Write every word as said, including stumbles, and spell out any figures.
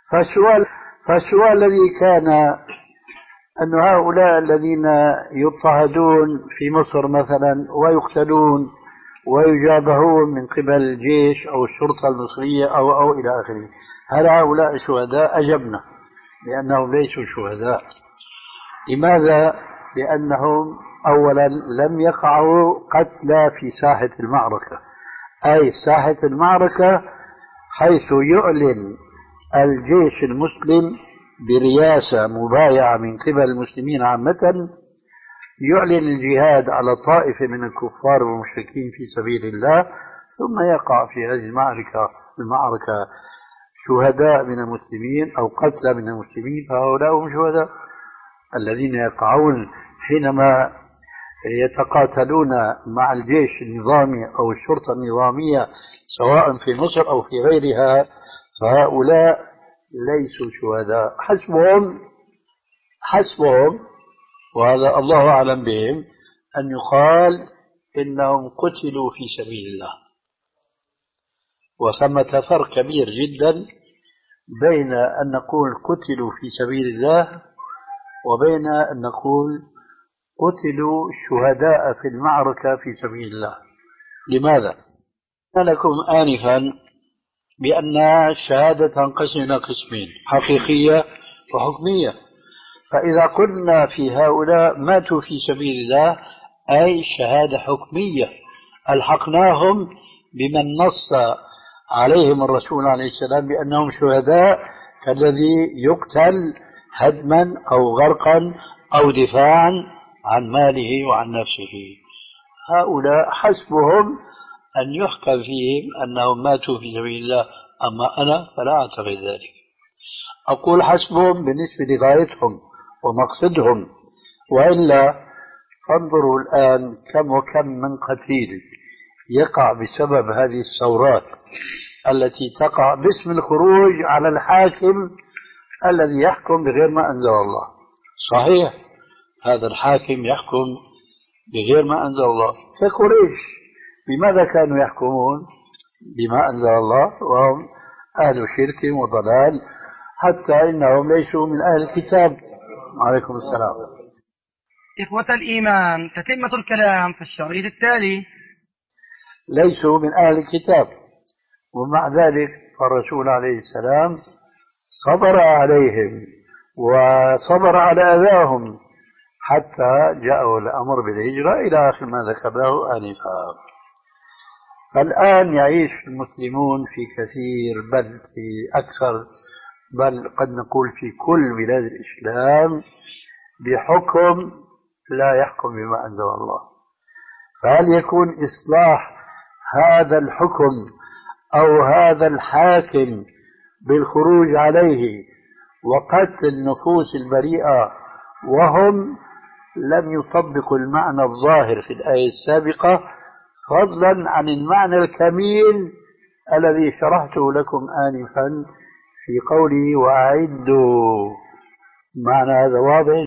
فالسؤال فالسؤال الذي كان أن هؤلاء الذين يضطهدون في مصر مثلا ويقتلون ويجابهون من قبل الجيش أو الشرطة المصرية أو أو إلى آخره، هل هؤلاء شهداء؟ أجبنا بأنهم ليسوا شهداء. لماذا؟ لأنهم أولا لم يقعوا قتلى في ساحة المعركة، أي ساحة المعركة حيث يعلن الجيش المسلم برياسة مبايعة من قبل المسلمين عامة، يعلن الجهاد على طائفة من الكفار والمشركين في سبيل الله، ثم يقع في هذه المعركة المعركة شهداء من المسلمين أو قتلى من المسلمين، فهؤلاء هم شهداء. الذين يقعون حينما يتقاتلون مع الجيش النظامي أو الشرطة النظامية سواء في مصر أو في غيرها، فهؤلاء ليسوا شهداء. حسبهم حسبهم وهذا الله أعلم بهم أن يقال إنهم قتلوا في سبيل الله. وثمة فرق كبير جدا بين أن نقول قتلوا في سبيل الله وبين أن نقول قتلوا شهداء في المعركة في سبيل الله. لماذا؟ قلت لكم آنفا بأن الشهادة تنقسم إلى قسمين، حقيقية وحكمية. فإذا قلنا في هؤلاء ماتوا في سبيل الله أي شهادة حكمية، ألحقناهم بمن نص عليهم الرسول عليه السلام بأنهم شهداء، كالذي يقتل هدما أو غرقا أو دفاعا عن ماله وعن نفسه. هؤلاء حسبهم أن يحكم فيهم أنهم ماتوا في سبيل الله، أما أنا فلا أعتقد ذلك. أقول حسبهم بالنسبة لغايتهم ومقصدهم، وإلا فانظروا الآن كم وكم من قتيل يقع بسبب هذه الثورات التي تقع باسم الخروج على الحاكم الذي يحكم بغير ما أنزل الله. صحيح، هذا الحاكم يحكم بغير ما أنزل الله. كقريش بماذا كانوا يحكمون؟ بما أنزل الله، وهم أهل شرك وضلال، حتى إنهم ليسوا من أهل الكتاب. عليكم السلام. إخوة الإيمان، تتمة الكلام في الشريط التالي. ليسوا من أهل الكتاب، ومع ذلك فالرسول عليه السلام صبر عليهم وصبر على أذاهم حتى جاءوا الأمر بالهجرة إلى آخر ما ذكره آنفا. الآن يعيش المسلمون في كثير بل في أكثر بل قد نقول في كل بلاد الإسلام بحكم لا يحكم بما أنزل الله. فهل يكون إصلاح هذا الحكم أو هذا الحاكم بالخروج عليه وقتل النفوس البريئة وهم لم يطبقوا المعنى الظاهر في الآية السابقة، فضلا عن المعنى الكميل الذي شرحته لكم آنفا في قوله وأعدوا؟ معنى هذا واضح.